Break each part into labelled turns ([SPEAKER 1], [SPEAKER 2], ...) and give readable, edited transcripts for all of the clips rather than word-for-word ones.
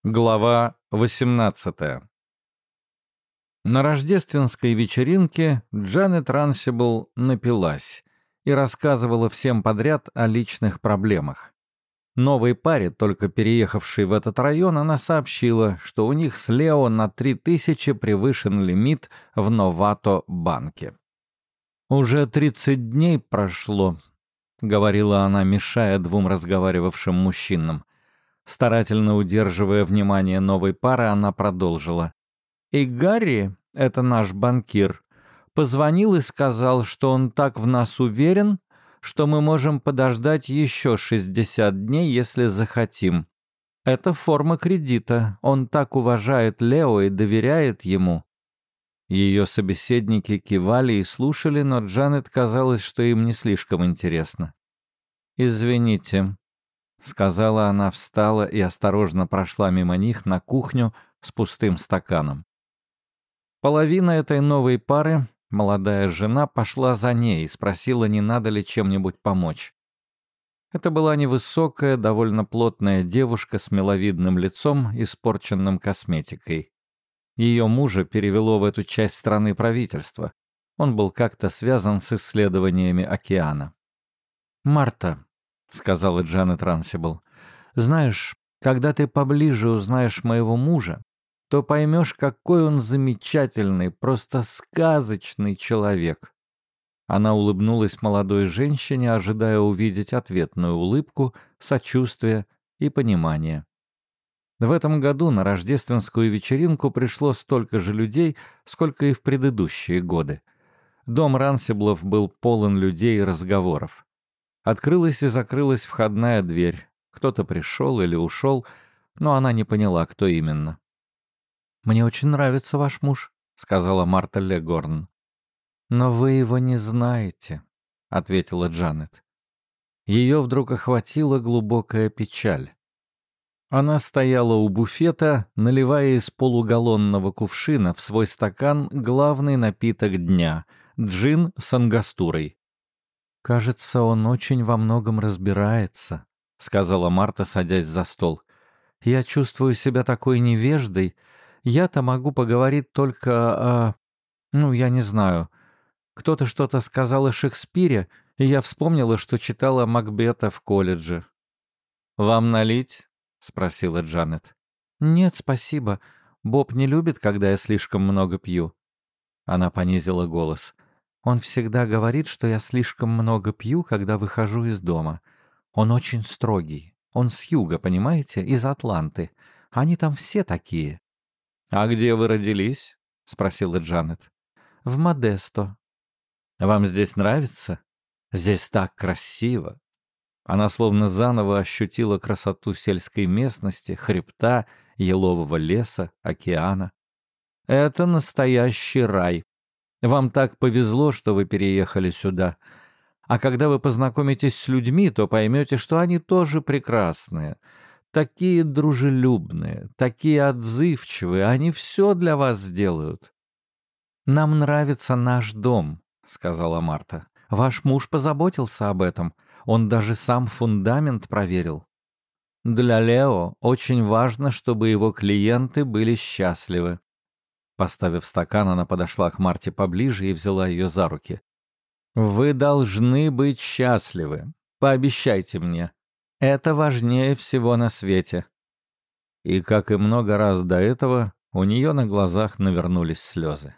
[SPEAKER 1] Глава 18. На рождественской вечеринке Джанет Рансибл напилась и рассказывала всем подряд о личных проблемах. Новой паре, только переехавшей в этот район, она сообщила, что у них с Лео на 3000 превышен лимит в Новато-банке. «Уже 30 дней прошло», — говорила она, мешая двум разговаривавшим мужчинам. Старательно удерживая внимание новой пары, она продолжила. «И Гарри, это наш банкир, позвонил и сказал, что он так в нас уверен, что мы можем подождать еще 60 дней, если захотим. Это форма кредита. Он так уважает Лео и доверяет ему». Ее собеседники кивали и слушали, но Джанет казалось, что им не слишком интересно. «Извините», — сказала она, встала и осторожно прошла мимо них на кухню с пустым стаканом. Половина этой новой пары, молодая жена, пошла за ней и спросила, не надо ли чем-нибудь помочь. Это была невысокая, довольно плотная девушка с миловидным лицом, испорченным косметикой. Ее мужа перевело в эту часть страны правительство. Он был как-то связан с исследованиями океана. «Марта», — сказала Джанет Рансибл, — «знаешь, когда ты поближе узнаешь моего мужа, то поймешь, какой он замечательный, просто сказочный человек». Она улыбнулась молодой женщине, ожидая увидеть ответную улыбку, сочувствие и понимание. В этом году на рождественскую вечеринку пришло столько же людей, сколько и в предыдущие годы. Дом Рансиблов был полон людей и разговоров. Открылась и закрылась входная дверь. Кто-то пришел или ушел, но она не поняла, кто именно. «Мне очень нравится ваш муж», — сказала Марта Легорн. «Но вы его не знаете», — ответила Джанет. Ее вдруг охватила глубокая печаль. Она стояла у буфета, наливая из полугаллонного кувшина в свой стакан главный напиток дня — джин с ангастурой. «Кажется, он очень во многом разбирается», — сказала Марта, садясь за стол. «Я чувствую себя такой невеждой. Я-то могу поговорить только о... я не знаю. Кто-то что-то сказал о Шекспире, и я вспомнила, что читала Макбета в колледже». «Вам налить?» — спросила Джанет. «Нет, спасибо. Боб не любит, когда я слишком много пью». Она понизила голос. «Он всегда говорит, что я слишком много пью, когда выхожу из дома. Он очень строгий. Он с юга, понимаете, из Атланты. Они там все такие». «А где вы родились?» — спросила Джанет. «В Модесто». «Вам здесь нравится? Здесь так красиво». Она словно заново ощутила красоту сельской местности, хребта, елового леса, океана. «Это настоящий рай. Вам так повезло, что вы переехали сюда. А когда вы познакомитесь с людьми, то поймете, что они тоже прекрасные. Такие дружелюбные, такие отзывчивые, они все для вас сделают». «Нам нравится наш дом», — сказала Марта. «Ваш муж позаботился об этом. Он даже сам фундамент проверил. Для Лео очень важно, чтобы его клиенты были счастливы». Поставив стакан, она подошла к Марте поближе и взяла ее за руки. «Вы должны быть счастливы. Пообещайте мне. Это важнее всего на свете». И, как и много раз до этого, у нее на глазах навернулись слезы.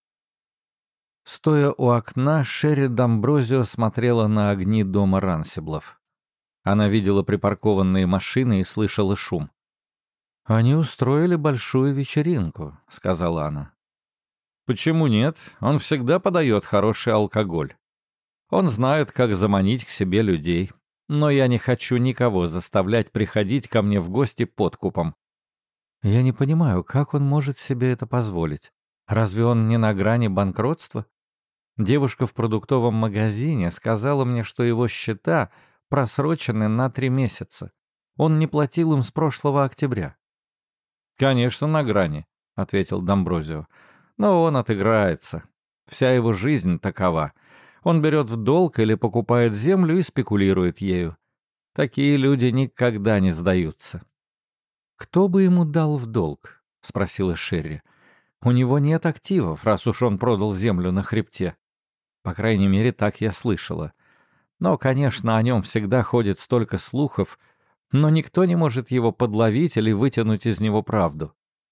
[SPEAKER 1] Стоя у окна, Шерри Дамброзио смотрела на огни дома Рансиблов. Она видела припаркованные машины и слышала шум. «Они устроили большую вечеринку», — сказала она. «Почему нет? Он всегда подает хороший алкоголь. Он знает, как заманить к себе людей. Но я не хочу никого заставлять приходить ко мне в гости подкупом». «Я не понимаю, как он может себе это позволить? Разве он не на грани банкротства? Девушка в продуктовом магазине сказала мне, что его счета просрочены на 3 месяца. Он не платил им с прошлого октября». «Конечно, на грани», — ответил Дамброзио. «Но он отыграется. Вся его жизнь такова. Он берет в долг или покупает землю и спекулирует ею. Такие люди никогда не сдаются». «Кто бы ему дал в долг?» — спросила Шерри. «У него нет активов, раз уж он продал землю на хребте. По крайней мере, так я слышала. Но, конечно, о нем всегда ходит столько слухов, но никто не может его подловить или вытянуть из него правду.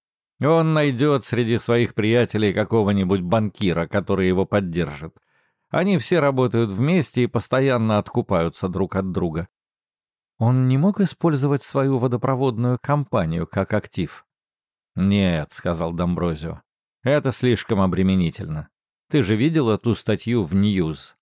[SPEAKER 1] Он найдет среди своих приятелей какого-нибудь банкира, который его поддержит. Они все работают вместе и постоянно откупаются друг от друга. Он не мог использовать свою водопроводную компанию как актив? «Нет», — сказал Домброзио, — «это слишком обременительно. Ты же видела ту статью в «Ньюз»?»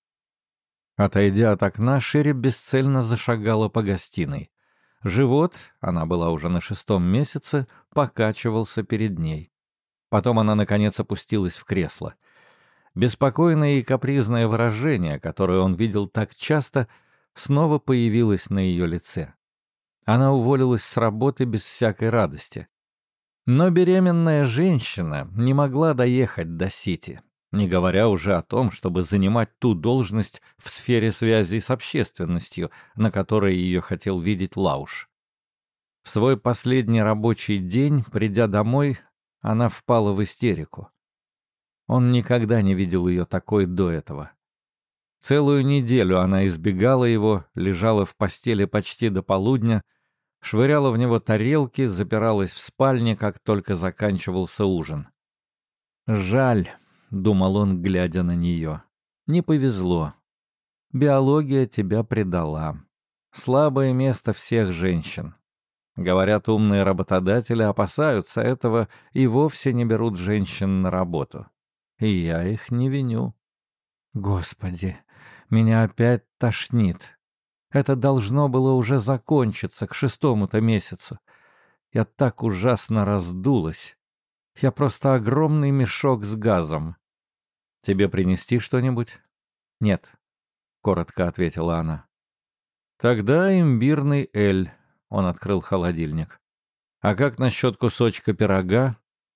[SPEAKER 1] Отойдя от окна, Шерри бесцельно зашагала по гостиной. Живот, она была уже на 6-м месяце, покачивался перед ней. Потом она, наконец, опустилась в кресло. Беспокойное и капризное выражение, которое он видел так часто, снова появилось на ее лице. Она уволилась с работы без всякой радости. Но беременная женщина не могла доехать до Сити, не говоря уже о том, чтобы занимать ту должность в сфере связей с общественностью, на которой ее хотел видеть Лауш. В свой последний рабочий день, придя домой, она впала в истерику. Он никогда не видел ее такой до этого. Целую неделю она избегала его, лежала в постели почти до полудня, швыряла в него тарелки, запиралась в спальне, как только заканчивался ужин. «Жаль», — думал он, глядя на нее, — «не повезло. Биология тебя предала. Слабое место всех женщин. Говорят, умные работодатели опасаются этого и вовсе не берут женщин на работу. И я их не виню. Господи, меня опять тошнит. Это должно было уже закончиться к 6-му-то месяцу. Я так ужасно раздулась. Я просто огромный мешок с газом. Тебе принести что-нибудь? Нет, коротко ответила она. Тогда имбирный эль. Он открыл холодильник. А как насчет кусочка пирога?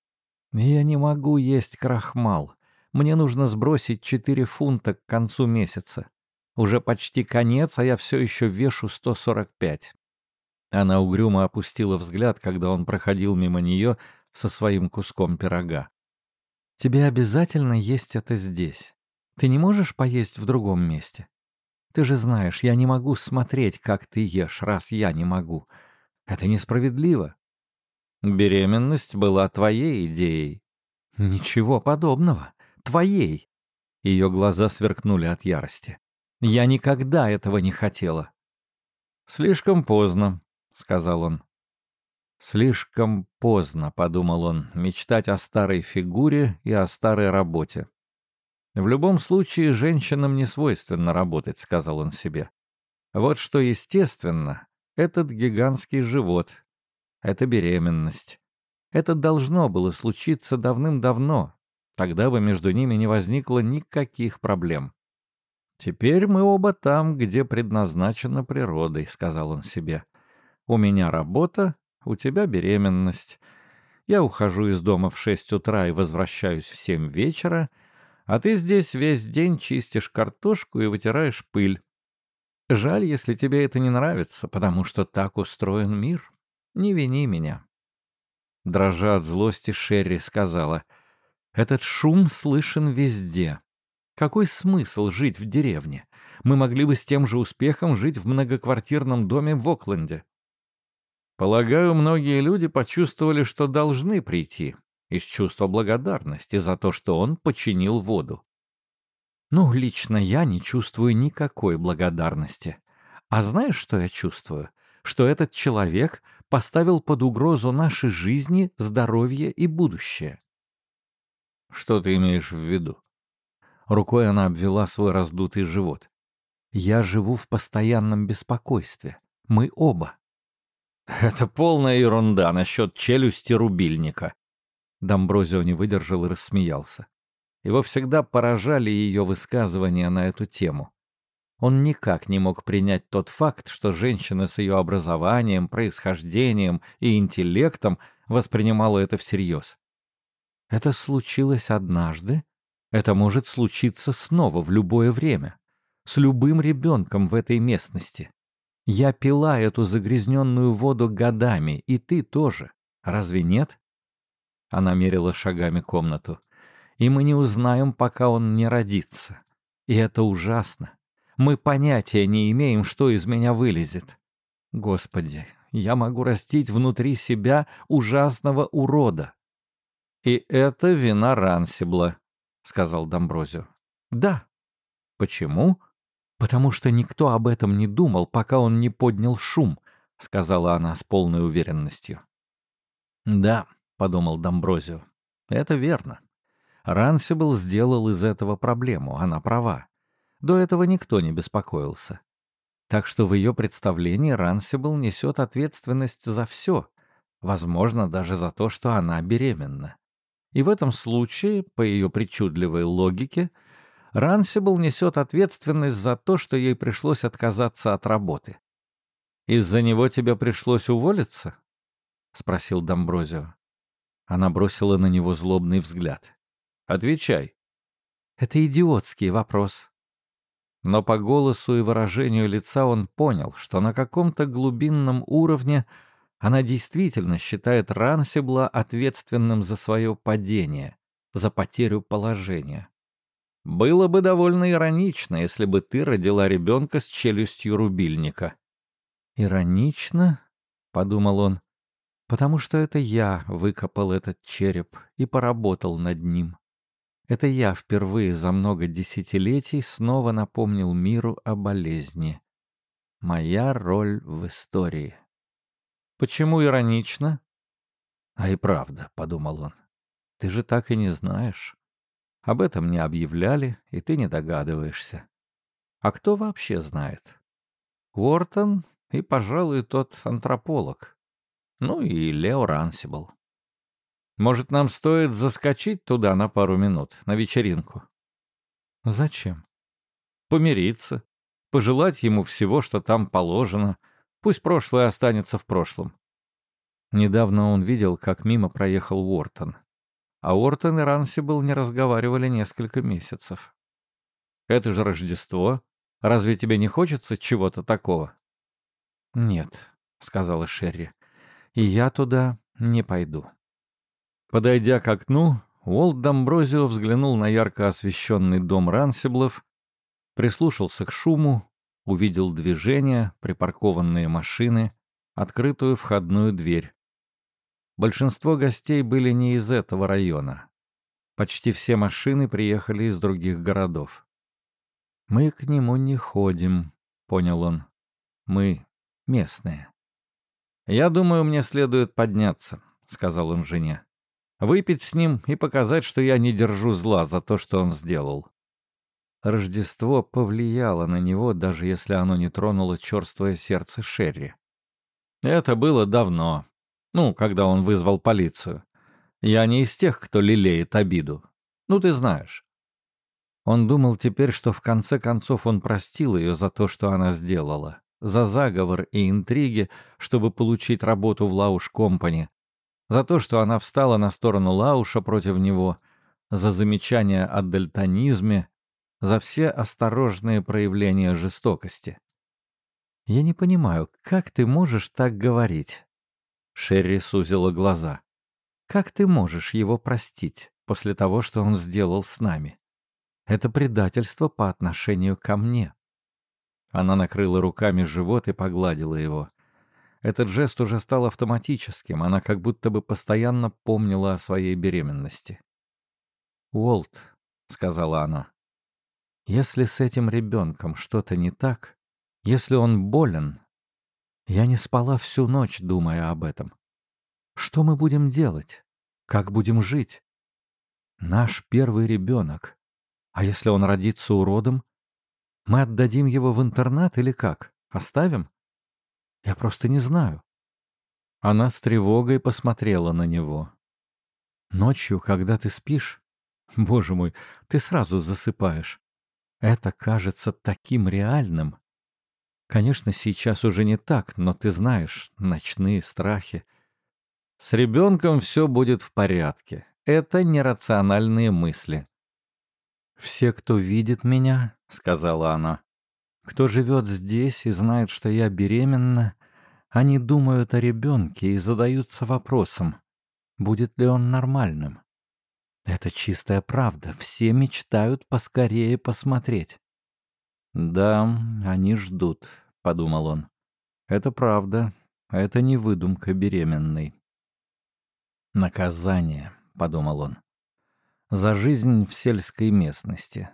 [SPEAKER 1] Я не могу есть крахмал. Мне нужно сбросить 4 фунта к концу месяца. Уже почти конец, а я все еще вешу 145. Она угрюмо опустила взгляд, когда он проходил мимо нее со своим куском пирога. «Тебе обязательно есть это здесь. Ты не можешь поесть в другом месте? Ты же знаешь, я не могу смотреть, как ты ешь, раз я не могу. Это несправедливо». «Беременность была твоей идеей». «Ничего подобного. Твоей». Ее глаза сверкнули от ярости. «Я никогда этого не хотела». «Слишком поздно», — сказал он. «Слишком поздно», — подумал он, — «мечтать о старой фигуре и о старой работе». «В любом случае, женщинам не свойственно работать», — сказал он себе. «Вот что естественно, этот гигантский живот, это беременность. Это должно было случиться давным-давно, тогда бы между ними не возникло никаких проблем». «Теперь мы оба там, где предназначено природой», — сказал он себе. «У меня работа, у тебя беременность. Я ухожу из дома в 6 утра и возвращаюсь в 7 вечера, а ты здесь весь день чистишь картошку и вытираешь пыль. Жаль, если тебе это не нравится, потому что так устроен мир. Не вини меня». Дрожа от злости, Шерри сказала, «Этот шум слышен везде. Какой смысл жить в деревне? Мы могли бы с тем же успехом жить в многоквартирном доме в Окленде». «Полагаю, многие люди почувствовали, что должны прийти, из чувства благодарности за то, что он починил воду». «Ну, лично я не чувствую никакой благодарности. А знаешь, что я чувствую? Что этот человек поставил под угрозу наши жизни, здоровье и будущее». «Что ты имеешь в виду?» Рукой она обвела свой раздутый живот. «Я живу в постоянном беспокойстве. Мы оба». «Это полная ерунда насчет челюсти рубильника». Домброзио не выдержал и рассмеялся. Его всегда поражали ее высказывания на эту тему. Он никак не мог принять тот факт, что женщина с ее образованием, происхождением и интеллектом воспринимала это всерьез. «Это случилось однажды. Это может случиться снова в любое время. С любым ребенком в этой местности. Я пила эту загрязненную воду годами, и ты тоже. Разве нет?» Она мерила шагами комнату. «И мы не узнаем, пока он не родится. И это ужасно. Мы понятия не имеем, что из меня вылезет. Господи, я могу растить внутри себя ужасного урода». «И это вина Рансибла», — сказал Домброзио. «Да». «Почему?» «Потому что никто об этом не думал, пока он не поднял шум», — сказала она с полной уверенностью. «Да», — подумал Домброзио, — «это верно. Рансибл сделал из этого проблему, она права. До этого никто не беспокоился. Так что в ее представлении Рансибл несет ответственность за все, возможно, даже за то, что она беременна. И в этом случае, по ее причудливой логике, Рансибл несет ответственность за то, что ей пришлось отказаться от работы. «Из-за него тебе пришлось уволиться?» — спросил Домброзио. Она бросила на него злобный взгляд. «Отвечай». «Это идиотский вопрос». Но по голосу и выражению лица он понял, что на каком-то глубинном уровне она действительно считает Рансибла ответственным за свое падение, за потерю положения. «Было бы довольно иронично, если бы ты родила ребенка с челюстью рубильника». «Иронично?» — подумал он, — «потому что это я выкопал этот череп и поработал над ним. Это я впервые за много десятилетий снова напомнил миру о болезни. Моя роль в истории». «Почему иронично?» «А и правда», — подумал он, — «ты же так и не знаешь. Об этом не объявляли, и ты не догадываешься. А кто вообще знает? Уортон и, пожалуй, тот антрополог. Ну и Лео Рансибл. Может, нам стоит заскочить туда на пару минут, на вечеринку?» «Зачем?» «Помириться. Пожелать ему всего, что там положено. Пусть прошлое останется в прошлом». Недавно он видел, как мимо проехал Уортон. А Уортон и Рансибл не разговаривали несколько месяцев. «Это же Рождество. Разве тебе не хочется чего-то такого?» «Нет», — сказала Шерри, — «и я туда не пойду». Подойдя к окну, Уолт Домброзио взглянул на ярко освещенный дом Рансиблов, прислушался к шуму, увидел движение, припаркованные машины, открытую входную дверь. Большинство гостей были не из этого района. Почти все машины приехали из других городов. «Мы к нему не ходим», — понял он. «Мы местные». «Я думаю, мне следует подняться», — сказал он жене. «Выпить с ним и показать, что я не держу зла за то, что он сделал». Рождество повлияло на него, даже если оно не тронуло черствое сердце Шерри. Это было давно. Когда он вызвал полицию. Я не из тех, кто лелеет обиду. Ты знаешь. Он думал теперь, что в конце концов он простил ее за то, что она сделала. За заговор и интриги, чтобы получить работу в Лауш Компани. За то, что она встала на сторону Лауша против него. За замечания о дальтонизме. За все осторожные проявления жестокости. «Я не понимаю, как ты можешь так говорить?» Шерри сузила глаза. «Как ты можешь его простить после того, что он сделал с нами? Это предательство по отношению ко мне». Она накрыла руками живот и погладила его. Этот жест уже стал автоматическим, она как будто бы постоянно помнила о своей беременности. «Уолт», — сказала она, — «если с этим ребенком что-то не так, если он болен...» Я не спала всю ночь, думая об этом. Что мы будем делать? Как будем жить? Наш первый ребенок. А если он родится уродом? Мы отдадим его в интернат или как? Оставим? Я просто не знаю. Она с тревогой посмотрела на него. Ночью, когда ты спишь, боже мой, ты сразу засыпаешь. Это кажется таким реальным. Конечно, сейчас уже не так, но ты знаешь, ночные страхи. С ребенком все будет в порядке. Это нерациональные мысли. «Все, кто видит меня, — сказала она, Кто живет здесь и знает, что я беременна, они думают о ребенке и задаются вопросом, будет ли он нормальным. Это чистая правда. Все мечтают поскорее посмотреть. «Да, они ждут», — подумал он. «Это правда. Это не выдумка беременной». «Наказание», — подумал он, — «за жизнь в сельской местности».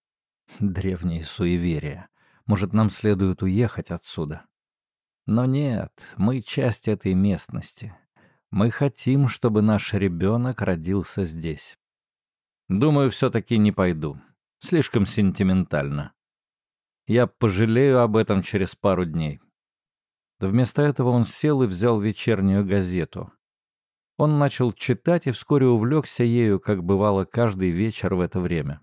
[SPEAKER 1] Древние суеверия. Может, нам следует уехать отсюда? Но нет, мы часть этой местности. Мы хотим, чтобы наш ребенок родился здесь. Думаю, все-таки не пойду. Слишком сентиментально. Я пожалею об этом через пару дней. Вместо этого он сел и взял вечернюю газету. Он начал читать и вскоре увлекся ею, как бывало каждый вечер в это время.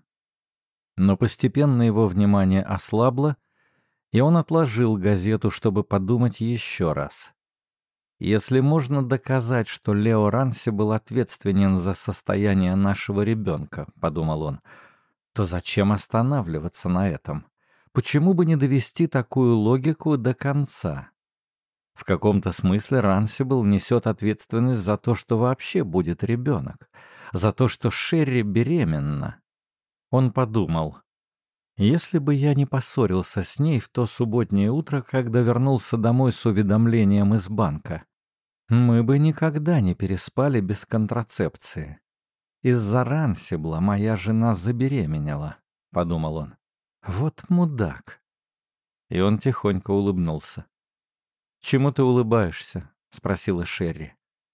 [SPEAKER 1] Но постепенно его внимание ослабло, и он отложил газету, чтобы подумать еще раз. Если можно доказать, что Лео Ранси был ответственен за состояние нашего ребенка, подумал он, то зачем останавливаться на этом? Почему бы не довести такую логику до конца? В каком-то смысле Рансибл несет ответственность за то, что вообще будет ребенок, за то, что Шерри беременна. Он подумал, если бы я не поссорился с ней в то субботнее утро, когда вернулся домой с уведомлением из банка, мы бы никогда не переспали без контрацепции. Из-за Рансибла моя жена забеременела, — подумал он. Вот мудак. И он тихонько улыбнулся. «Чему ты улыбаешься?» — спросила Шерри.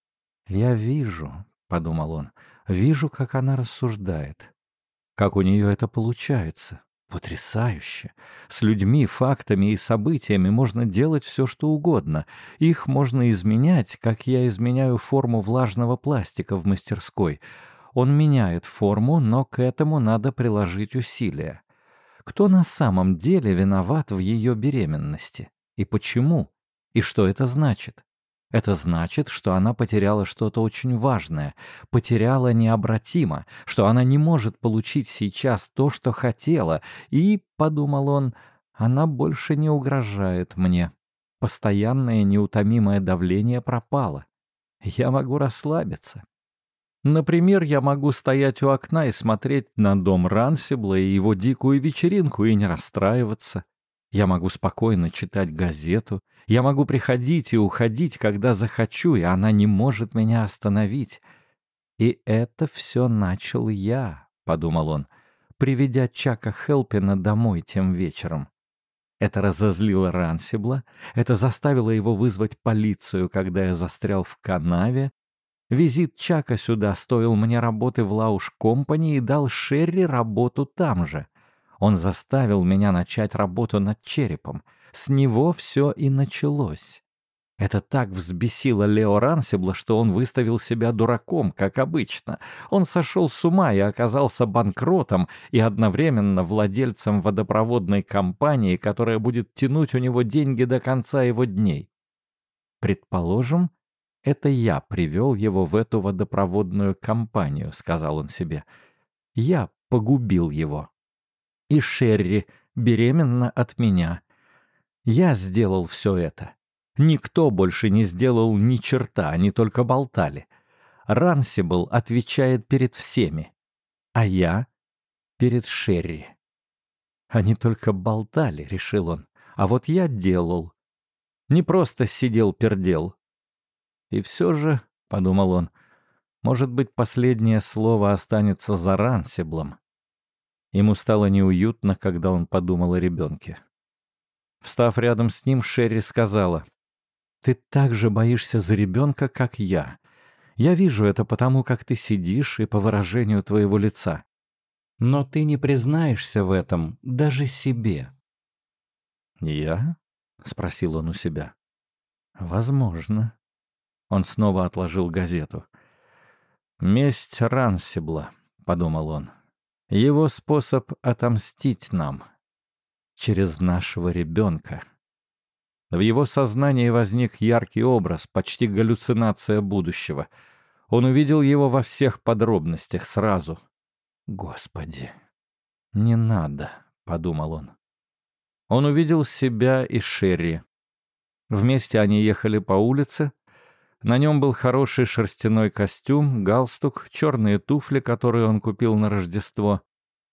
[SPEAKER 1] «Я вижу», — подумал он, — «вижу, как она рассуждает. Как у нее это получается. Потрясающе! С людьми, фактами и событиями можно делать все, что угодно. Их можно изменять, как я изменяю форму влажного пластика в мастерской. Он меняет форму, но к этому надо приложить усилия. Кто на самом деле виноват в ее беременности? И почему? И что это значит? Это значит, что она потеряла что-то очень важное, потеряла необратимо, что она не может получить сейчас то, что хотела, и, — подумал он, — она больше не угрожает мне. Постоянное неутомимое давление пропало. Я могу расслабиться. Например, я могу стоять у окна и смотреть на дом Рансибла и его дикую вечеринку и не расстраиваться. Я могу спокойно читать газету. Я могу приходить и уходить, когда захочу, и она не может меня остановить. И это все начал я, — подумал он, приведя Чака Хелпина домой тем вечером. Это разозлило Рансибла, это заставило его вызвать полицию, когда я застрял в канаве. Визит Чака сюда стоил мне работы в Лауш-компани и дал Шерри работу там же. Он заставил меня начать работу над черепом. С него все и началось. Это так взбесило Лео Рансибла, что он выставил себя дураком, как обычно. Он сошел с ума и оказался банкротом и одновременно владельцем водопроводной компании, которая будет тянуть у него деньги до конца его дней. Предположим, это я привел его в эту водопроводную компанию, — сказал он себе. Я погубил его. И Шерри беременна от меня. Я сделал все это. Никто больше не сделал ни черта, они только болтали. Рансибл отвечает перед всеми, а я — перед Шерри. Они только болтали, — решил он, — а вот я делал. Не просто сидел-пердел. И все же, — подумал он, — может быть, последнее слово останется за Рансиблом. Ему стало неуютно, когда он подумал о ребенке. Встав рядом с ним, Шерри сказала: «Ты так же боишься за ребенка, как я. Я вижу это потому, как ты сидишь и по выражению твоего лица. Но ты не признаешься в этом даже себе». «Я?» — спросил он у себя. «Возможно». Он снова отложил газету. «Месть Рансибла», — подумал он. «Его способ отомстить нам. Через нашего ребенка». В его сознании возник яркий образ, почти галлюцинация будущего. Он увидел его во всех подробностях сразу. «Господи, не надо», — подумал он. Он увидел себя и Шерри. Вместе они ехали по улице. На нем был хороший шерстяной костюм, галстук, черные туфли, которые он купил на Рождество.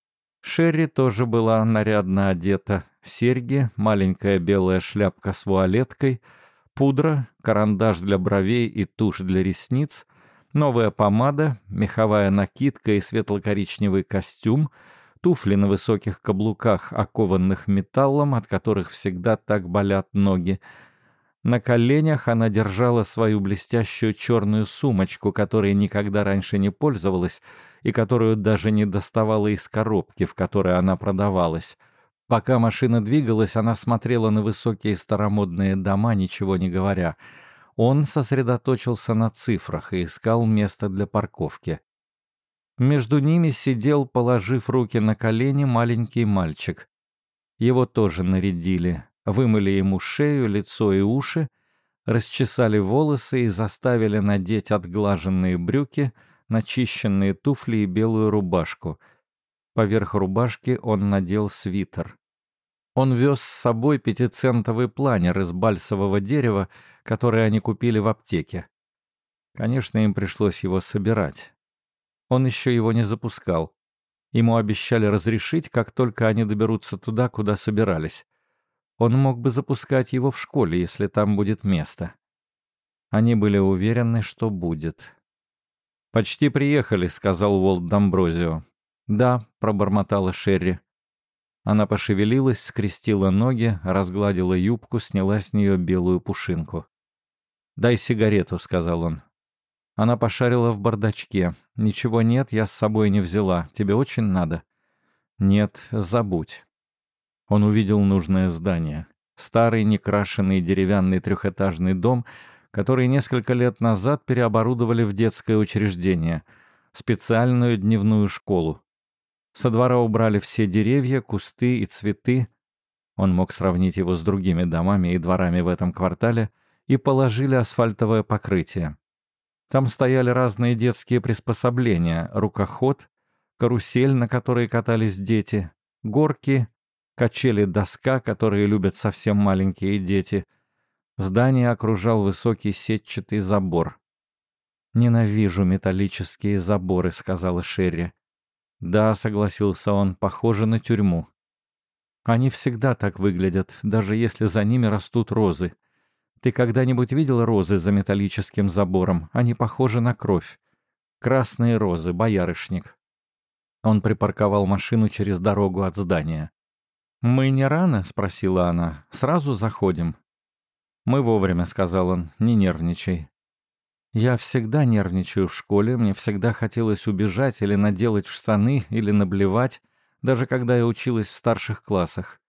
[SPEAKER 1] Шерри тоже была нарядно одета. Серьги, маленькая белая шляпка с вуалеткой, пудра, карандаш для бровей и тушь для ресниц, новая помада, меховая накидка и светло-коричневый костюм, туфли на высоких каблуках, окованных металлом, от которых всегда так болят ноги. На коленях она держала свою блестящую черную сумочку, которой никогда раньше не пользовалась и которую даже не доставала из коробки, в которой она продавалась. Пока машина двигалась, она смотрела на высокие старомодные дома, ничего не говоря. Он сосредоточился на цифрах и искал место для парковки. Между ними сидел, положив руки на колени, маленький мальчик. Его тоже нарядили. Вымыли ему шею, лицо и уши, расчесали волосы и заставили надеть отглаженные брюки, начищенные туфли и белую рубашку. Поверх рубашки он надел свитер. Он вез с собой 5-центовый планер из бальсового дерева, который они купили в аптеке. Конечно, им пришлось его собирать. Он еще его не запускал. Ему обещали разрешить, как только они доберутся туда, куда собирались. Он мог бы запускать его в школе, если там будет место. Они были уверены, что будет. «Почти приехали», — сказал Уолт Дамброзио. «Да», — пробормотала Шерри. Она пошевелилась, скрестила ноги, разгладила юбку, сняла с нее белую пушинку. «Дай сигарету», — сказал он. Она пошарила в бардачке. «Ничего нет, я с собой не взяла. Тебе очень надо?» «Нет, забудь». Он увидел нужное здание. Старый, некрашенный деревянный трехэтажный дом, который несколько лет назад переоборудовали в детское учреждение, специальную дневную школу. Со двора убрали все деревья, кусты и цветы. Он мог сравнить его с другими домами и дворами в этом квартале, и положили асфальтовое покрытие. Там стояли разные детские приспособления: рукоход, карусель, на которой катались дети, горки, качели-доска, которые любят совсем маленькие дети. Здание окружал высокий сетчатый забор. «Ненавижу металлические заборы», — сказала Шерри. «Да», — согласился он, — «похоже на тюрьму». «Они всегда так выглядят, даже если за ними растут розы. Ты когда-нибудь видел розы за металлическим забором? Они похожи на кровь. Красные розы, боярышник». Он припарковал машину через дорогу от здания. «Мы не рано?» — спросила она. «Сразу заходим». «Мы вовремя», — сказал он, — «не нервничай». «Я всегда нервничаю в школе, мне всегда хотелось убежать или наделать в штаны, или наблевать, даже когда я училась в старших классах».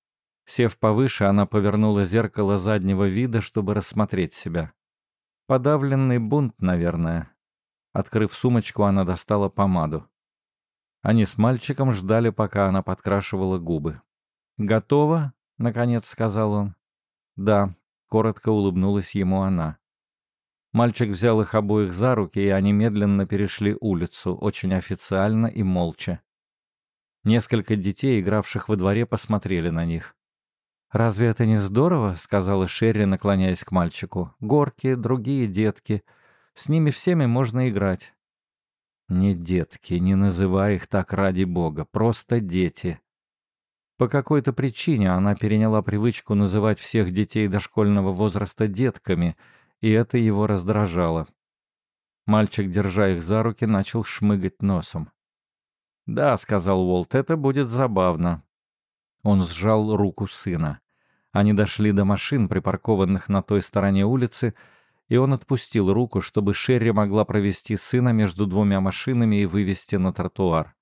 [SPEAKER 1] Сев повыше, она повернула зеркало заднего вида, чтобы рассмотреть себя. Подавленный бунт, наверное. Открыв сумочку, она достала помаду. Они с мальчиком ждали, пока она подкрашивала губы. «Готово?» — наконец сказал он. «Да», — коротко улыбнулась ему она. Мальчик взял их обоих за руки, и они медленно перешли улицу, очень официально и молча. Несколько детей, игравших во дворе, посмотрели на них. «Разве это не здорово?» — сказала Шерри, наклоняясь к мальчику. «Горки, другие детки. С ними всеми можно играть». «Не детки, не называй их так ради бога, просто дети». По какой-то причине она переняла привычку называть всех детей дошкольного возраста детками, и это его раздражало. Мальчик, держа их за руки, начал шмыгать носом. «Да», — сказал Уолт, — «это будет забавно». Он сжал руку сына. Они дошли до машин, припаркованных на той стороне улицы, и он отпустил руку, чтобы Шерри могла провести сына между двумя машинами и вывести на тротуар.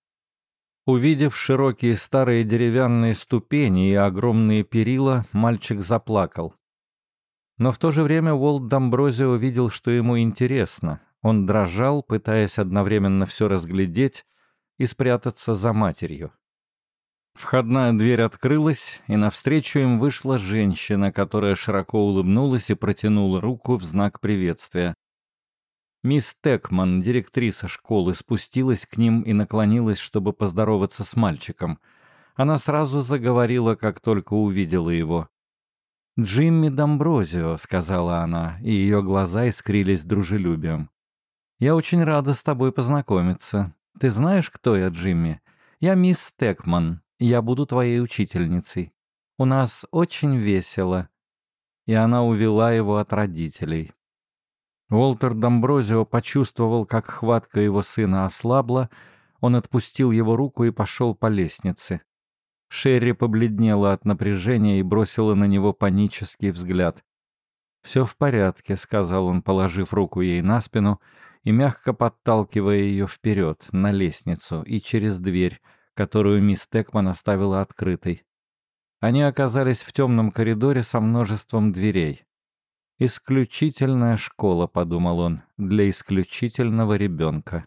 [SPEAKER 1] Увидев широкие старые деревянные ступени и огромные перила, мальчик заплакал. Но в то же время Уолт Дамброзио увидел, что ему интересно. Он дрожал, пытаясь одновременно все разглядеть и спрятаться за матерью. Входная дверь открылась, и навстречу им вышла женщина, которая широко улыбнулась и протянула руку в знак приветствия. Мисс Текман, директриса школы, спустилась к ним и наклонилась, чтобы поздороваться с мальчиком. Она сразу заговорила, как только увидела его. «Джимми Домброзио», — сказала она, и ее глаза искрились дружелюбием. «Я очень рада с тобой познакомиться. Ты знаешь, кто я, Джимми? Я мисс Стекман. Я буду твоей учительницей. У нас очень весело». И она увела его от родителей. Уолтер Домброзио почувствовал, как хватка его сына ослабла. Он отпустил его руку и пошел по лестнице. Шерри побледнела от напряжения и бросила на него панический взгляд. «Все в порядке», — сказал он, положив руку ей на спину и мягко подталкивая ее вперед, на лестницу и через дверь, которую мисс Текман оставила открытой. Они оказались в темном коридоре со множеством дверей. «Исключительная школа», — подумал он, — «для исключительного ребенка».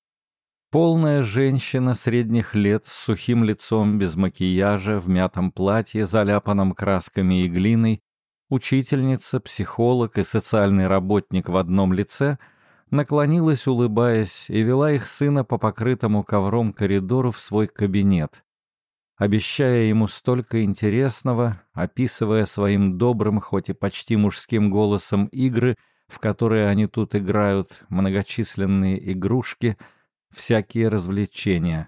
[SPEAKER 1] Полная женщина средних лет с сухим лицом, без макияжа, в мятом платье, заляпанном красками и глиной, учительница, психолог и социальный работник в одном лице, наклонилась, улыбаясь, и вела их сына по покрытому ковром коридору в свой кабинет, обещая ему столько интересного, описывая своим добрым, хоть и почти мужским голосом игры, в которые они тут играют, многочисленные игрушки, всякие развлечения.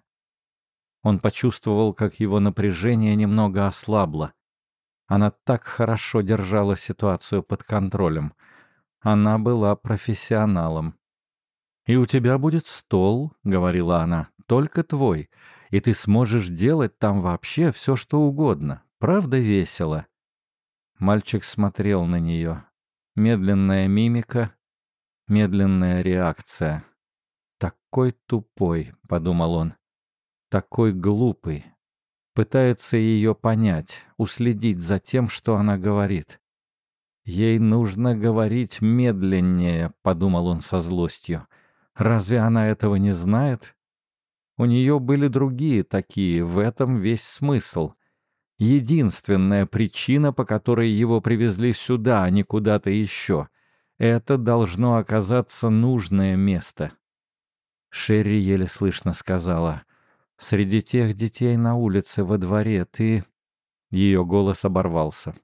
[SPEAKER 1] Он почувствовал, как его напряжение немного ослабло. Она так хорошо держала ситуацию под контролем. Она была профессионалом. «И у тебя будет стол», — говорила она, — «только твой, и ты сможешь делать там вообще все, что угодно. Правда весело?» Мальчик смотрел на нее. Медленная мимика, медленная реакция. «Такой тупой», — подумал он, — «такой глупый». Пытается ее понять, уследить за тем, что она говорит. «Ей нужно говорить медленнее», — подумал он со злостью. «Разве она этого не знает?» У нее были другие такие, в этом весь смысл. Единственная причина, по которой его привезли сюда, а не куда-то еще. Это должно оказаться нужное место. Шерри еле слышно сказала: «Среди тех детей на улице во дворе ты...» Ее голос оборвался.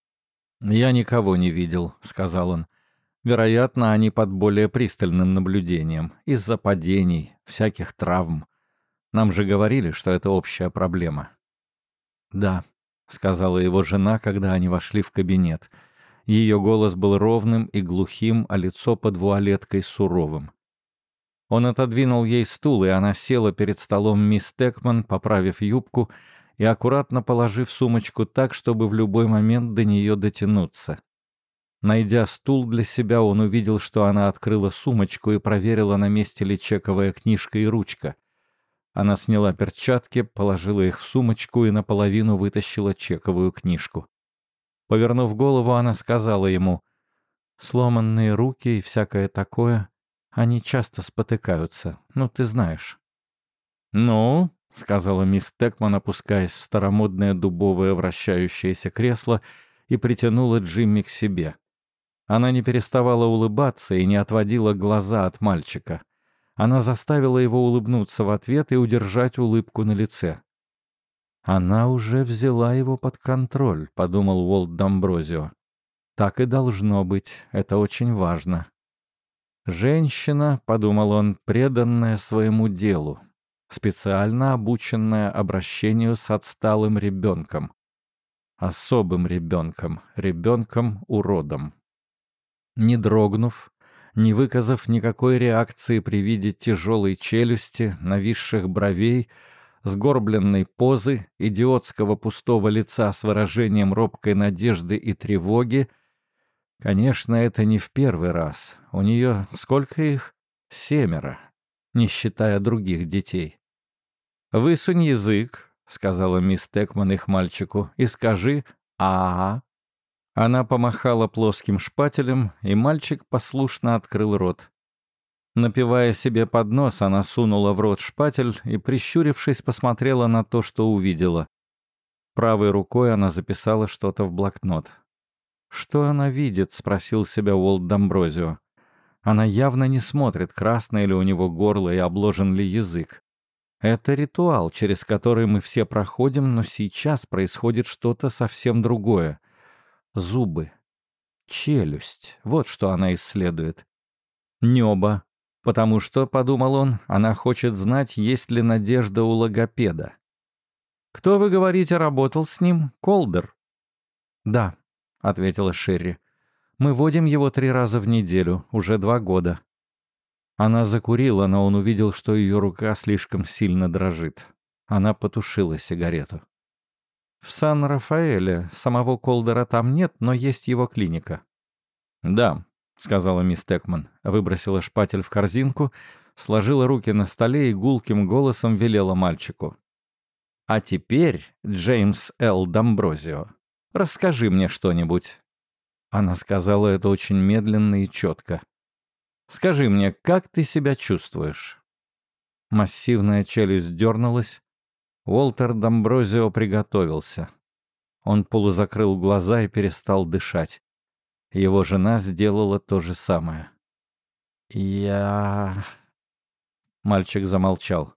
[SPEAKER 1] «Я никого не видел», — сказал он. «Вероятно, они под более пристальным наблюдением, из-за падений, всяких травм. Нам же говорили, что это общая проблема». «Да», — сказала его жена, когда они вошли в кабинет. Ее голос был ровным и глухим, а лицо под вуалеткой суровым. Он отодвинул ей стул, и она села перед столом мисс Текман, поправив юбку и аккуратно положив сумочку так, чтобы в любой момент до нее дотянуться. Найдя стул для себя, он увидел, что она открыла сумочку и проверила, на месте ли чековая книжка и ручка. Она сняла перчатки, положила их в сумочку и наполовину вытащила чековую книжку. Повернув голову, она сказала ему: «Сломанные руки и всякое такое, они часто спотыкаются, ты знаешь». «Ну», — сказала мисс Текман, опускаясь в старомодное дубовое вращающееся кресло, и притянула Джимми к себе. Она не переставала улыбаться и не отводила глаза от мальчика. Она заставила его улыбнуться в ответ и удержать улыбку на лице. «Она уже взяла его под контроль», — подумал Уолт Домброзио. «Так и должно быть, это очень важно». «Женщина», — подумал он, — «преданная своему делу, специально обученная обращению с отсталым ребенком, особым ребенком, ребенком-уродом». Не дрогнув, не выказав никакой реакции при виде тяжелой челюсти, нависших бровей, сгорбленной позы, идиотского пустого лица с выражением робкой надежды и тревоги, конечно, это не в первый раз. У нее сколько их? 7, не считая других детей. «Высунь язык», — сказала мисс Текман их мальчику, — «и скажи «а-а». Она помахала плоским шпателем, и мальчик послушно открыл рот. Напивая себе под нос, она сунула в рот шпатель и, прищурившись, посмотрела на то, что увидела. Правой рукой она записала что-то в блокнот. «Что она видит?» — спросил себя Уолт Домброзио. «Она явно не смотрит, красное ли у него горло и обложен ли язык. Это ритуал, через который мы все проходим, но сейчас происходит что-то совсем другое. Зубы, челюсть, вот что она исследует. Небо, потому что, подумал он, она хочет знать, есть ли надежда у логопеда. «Кто, вы говорите, работал с ним? Колдер?» «Да», — ответила Шерри. «Мы водим его 3 раза в неделю, уже 2 года». Она закурила, но он увидел, что ее рука слишком сильно дрожит. Она потушила сигарету. «В Сан-Рафаэле самого Колдера там нет, но есть его клиника». «Да», — сказала мисс Текман, выбросила шпатель в корзинку, сложила руки на столе и гулким голосом велела мальчику. «А теперь, Джеймс Л. Дамброзио, расскажи мне что-нибудь». Она сказала это очень медленно и четко. «Скажи мне, как ты себя чувствуешь?» Массивная челюсть дернулась. Уолтер Дамброзио приготовился. Он полузакрыл глаза и перестал дышать. Его жена сделала то же самое. «Я...» Мальчик замолчал.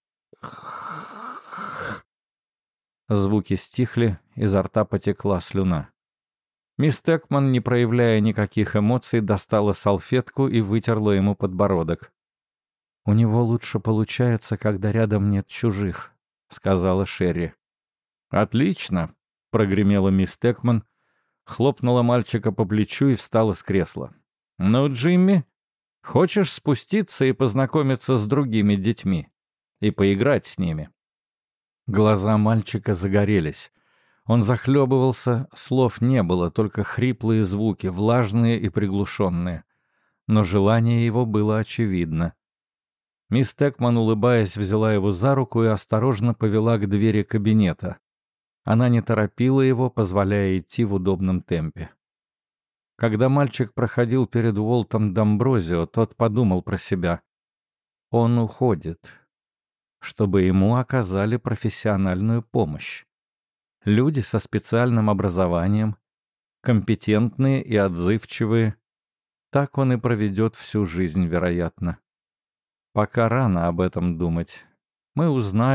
[SPEAKER 1] Звуки стихли, изо рта потекла слюна. Мисс Текман, не проявляя никаких эмоций, достала салфетку и вытерла ему подбородок. «У него лучше получается, когда рядом нет чужих», — сказала Шерри. «Отлично», — прогремела мисс Текман, хлопнула мальчика по плечу и встала с кресла. «Ну, Джимми, хочешь спуститься и познакомиться с другими детьми? И поиграть с ними?» Глаза мальчика загорелись. Он захлебывался, слов не было, только хриплые звуки, влажные и приглушенные. Но желание его было очевидно. Мисс Текман, улыбаясь, взяла его за руку и осторожно повела к двери кабинета. Она не торопила его, позволяя идти в удобном темпе. Когда мальчик проходил перед Уолтом Дамброзио, тот подумал про себя. Он уходит, чтобы ему оказали профессиональную помощь. Люди со специальным образованием, компетентные и отзывчивые. Так он и проведет всю жизнь, вероятно. Пока рано об этом думать. Мы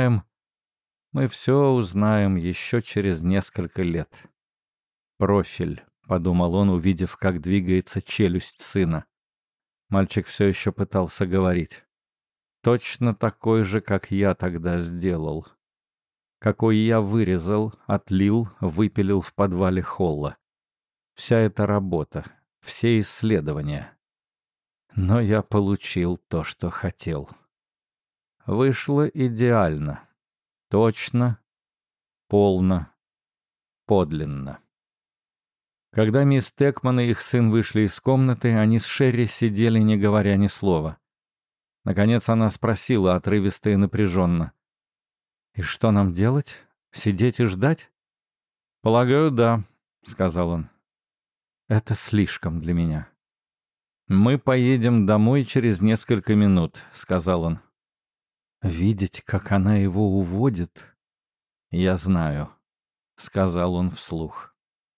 [SPEAKER 1] все узнаем еще через несколько лет. «Профиль», — подумал он, увидев, как двигается челюсть сына. Мальчик все еще пытался говорить. «Точно такой же, как я тогда сделал. Какой я вырезал, отлил, выпилил в подвале холла. Вся эта работа, все исследования. Но я получил то, что хотел. Вышло идеально. Точно, полно, подлинно». Когда мисс Текман и их сын вышли из комнаты, они с Шерри сидели, не говоря ни слова. Наконец она спросила отрывисто и напряженно. «И что нам делать? Сидеть и ждать?» «Полагаю, да», — сказал он. «Это слишком для меня». «Мы поедем домой через несколько минут», — сказал он. «Видеть, как она его уводит?» «Я знаю», — сказал он вслух.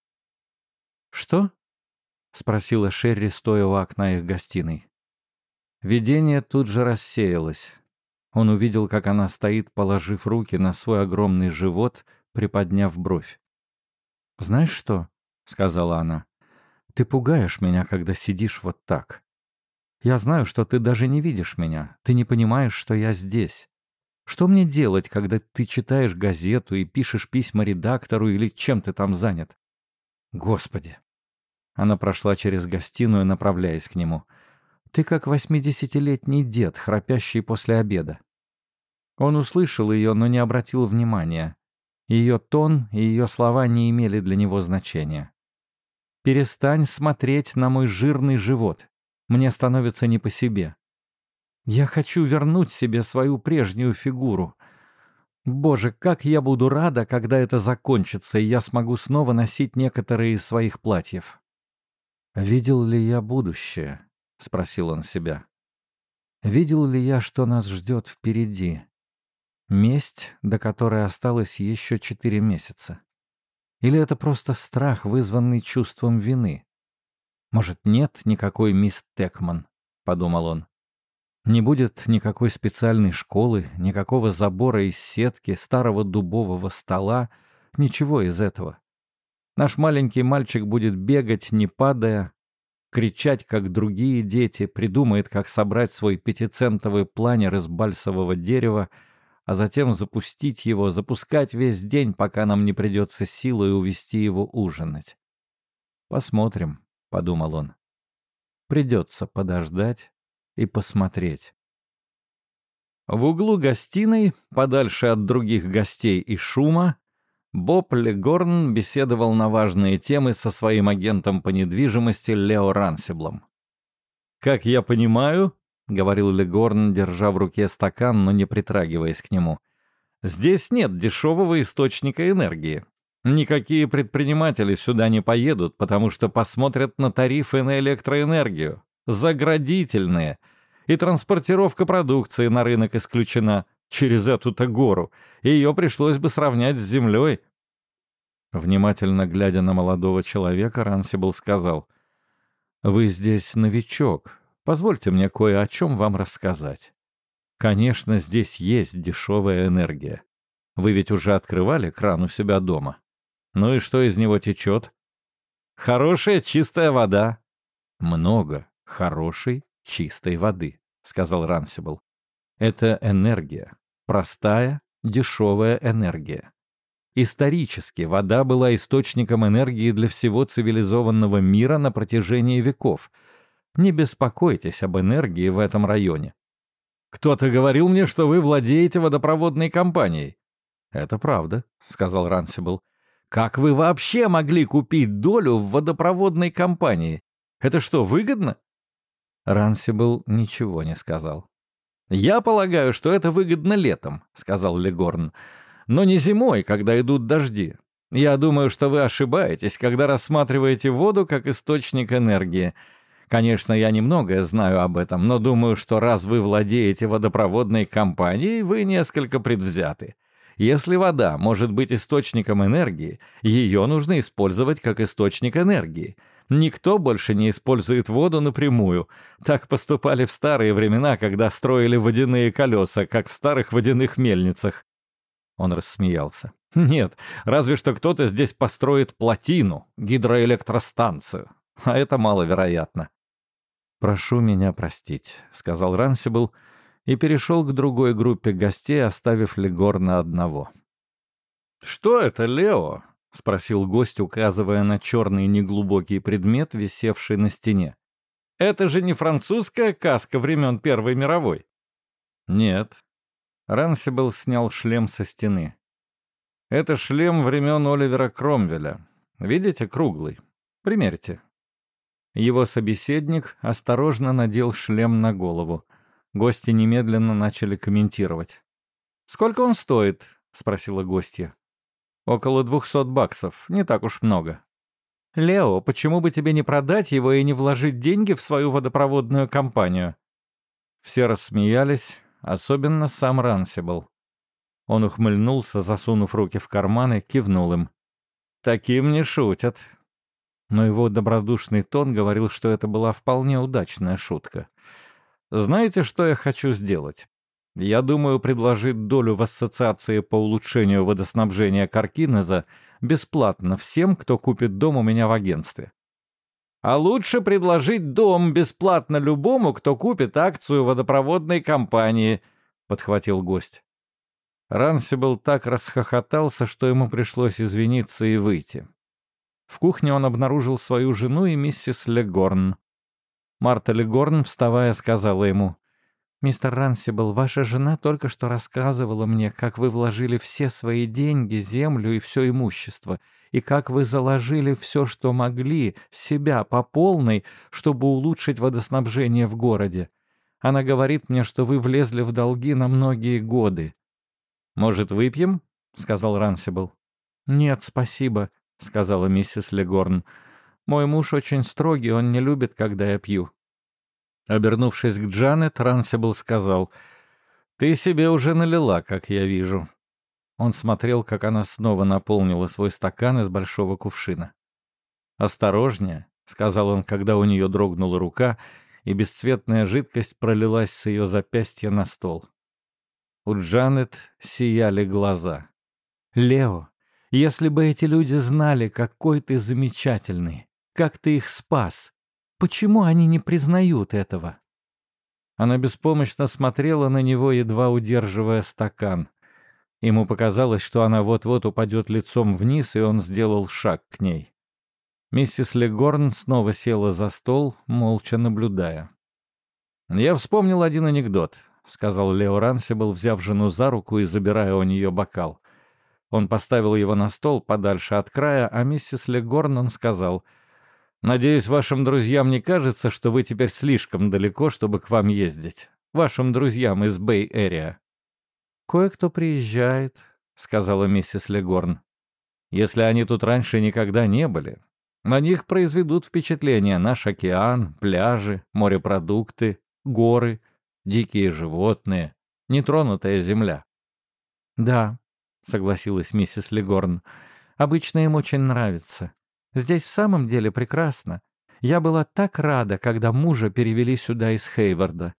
[SPEAKER 1] «Что?» — спросила Шерри, стоя у окна их гостиной. Видение тут же рассеялось. Он увидел, как она стоит, положив руки на свой огромный живот, приподняв бровь. «Знаешь что?» — сказала она. «Ты пугаешь меня, когда сидишь вот так. Я знаю, что ты даже не видишь меня. Ты не понимаешь, что я здесь. Что мне делать, когда ты читаешь газету и пишешь письма редактору или чем ты там занят? Господи!» Она прошла через гостиную, направляясь к нему. «Ты как 80-летний дед, храпящий после обеда». Он услышал ее, но не обратил внимания. Ее тон и ее слова не имели для него значения. «Перестань смотреть на мой жирный живот. Мне становится не по себе. Я хочу вернуть себе свою прежнюю фигуру. Боже, как я буду рада, когда это закончится, и я смогу снова носить некоторые из своих платьев». «Видел ли я будущее?» — спросил он себя. «Видел ли я, что нас ждет впереди? Месть, до которой осталось еще 4 месяца? Или это просто страх, вызванный чувством вины? Может, нет никакой мисс Текман?» — подумал он. Не будет никакой специальной школы, никакого забора из сетки, старого дубового стола, ничего из этого. Наш маленький мальчик будет бегать, не падая, кричать, как другие дети, придумает, как собрать свой пятицентовый планер из бальсового дерева, а затем запускать весь день, пока нам не придется силой увести его ужинать. «Посмотрим», — подумал он. «Придется подождать и посмотреть». В углу гостиной, подальше от других гостей и шума, Боб Легорн беседовал на важные темы со своим агентом по недвижимости Лео Рансиблом. «Как я понимаю, — говорил Легорн, держа в руке стакан, но не притрагиваясь к нему, — здесь нет дешевого источника энергии. Никакие предприниматели сюда не поедут, потому что посмотрят на тарифы на электроэнергию. Заградительные. И транспортировка продукции на рынок исключена через эту-то гору. Ее пришлось бы сравнять с землей». Внимательно глядя на молодого человека, Рансибл сказал: «Вы здесь новичок. Позвольте мне кое о чем вам рассказать. Конечно, здесь есть дешевая энергия. Вы ведь уже открывали кран у себя дома. Ну и что из него течет? Хорошая чистая вода». «Много хорошей чистой воды», — сказал Рансибл. «Это энергия. Простая, дешевая энергия. Исторически вода была источником энергии для всего цивилизованного мира на протяжении веков. Не беспокойтесь об энергии в этом районе». «Кто-то говорил мне, что вы владеете водопроводной компанией». «Это правда», — сказал Рансибл. «Как вы вообще могли купить долю в водопроводной компании? Это что, выгодно?» Рансибл ничего не сказал. «Я полагаю, что это выгодно летом», — сказал Легорн. «Но не зимой, когда идут дожди. Я думаю, что вы ошибаетесь, когда рассматриваете воду как источник энергии. Конечно, я немногое знаю об этом, но думаю, что раз вы владеете водопроводной компанией, вы несколько предвзяты. Если вода может быть источником энергии, ее нужно использовать как источник энергии. Никто больше не использует воду напрямую. Так поступали в старые времена, когда строили водяные колеса, как в старых водяных мельницах». Он рассмеялся. «Нет, разве что кто-то здесь построит плотину, гидроэлектростанцию. А это маловероятно». «Прошу меня простить», — сказал Рансибл и перешел к другой группе гостей, оставив Легорна одного. «Что это, Лео?» — спросил гость, указывая на черный неглубокий предмет, висевший на стене. «Это же не французская каска времен Первой мировой?» «Нет». Рансибл снял шлем со стены. «Это шлем времен Оливера Кромвеля. Видите, круглый. Примерьте». Его собеседник осторожно надел шлем на голову. Гости немедленно начали комментировать. «Сколько он стоит?» — спросила гостья. «Около $200, не так уж много». «Лео, почему бы тебе не продать его и не вложить деньги в свою водопроводную компанию?» Все рассмеялись, особенно сам Рансибл. Он ухмыльнулся, засунув руки в карманы, кивнул им. «Таким не шутят». Но его добродушный тон говорил, что это была вполне удачная шутка. «Знаете, что я хочу сделать? Я думаю предложить долю в ассоциации по улучшению водоснабжения Каркинеза бесплатно всем, кто купит дом у меня в агентстве». «А лучше предложить дом бесплатно любому, кто купит акцию водопроводной компании», — подхватил гость. Рансибл так расхохотался, что ему пришлось извиниться и выйти. В кухне он обнаружил свою жену и миссис Легорн. Марта Легорн, вставая, сказала ему: «Мистер Рансибл, ваша жена только что рассказывала мне, как вы вложили все свои деньги, землю и все имущество, и как вы заложили все, что могли, себя по полной, чтобы улучшить водоснабжение в городе. Она говорит мне, что вы влезли в долги на многие годы». «Может, выпьем?» — сказал Рансибл. «Нет, спасибо», — сказала миссис Легорн. «Мой муж очень строгий, он не любит, когда я пью». Обернувшись к Джанет, Рансибл сказал: «Ты себе уже налила, как я вижу». Он смотрел, как она снова наполнила свой стакан из большого кувшина. «Осторожнее», — сказал он, когда у нее дрогнула рука, и бесцветная жидкость пролилась с ее запястья на стол. У Джанет сияли глаза. «Лео, если бы эти люди знали, какой ты замечательный, как ты их спас, почему они не признают этого?» Она беспомощно смотрела на него, едва удерживая стакан. Ему показалось, что она вот-вот упадет лицом вниз, и он сделал шаг к ней. Миссис Легорн снова села за стол, молча наблюдая. «Я вспомнил один анекдот», — сказал Лео Рансибл, взяв жену за руку и забирая у нее бокал. Он поставил его на стол подальше от края, а миссис Легорн он сказал: «Надеюсь, вашим друзьям не кажется, что вы теперь слишком далеко, чтобы к вам ездить. Вашим друзьям из Бэй-Эриа». «Кое-кто приезжает», — сказала миссис Легорн. «Если они тут раньше никогда не были, на них произведут впечатление наш океан, пляжи, морепродукты, горы, дикие животные, нетронутая земля». «Да», — согласилась миссис Легорн, — «обычно им очень нравится. Здесь в самом деле прекрасно. Я была так рада, когда мужа перевели сюда из Хейварда».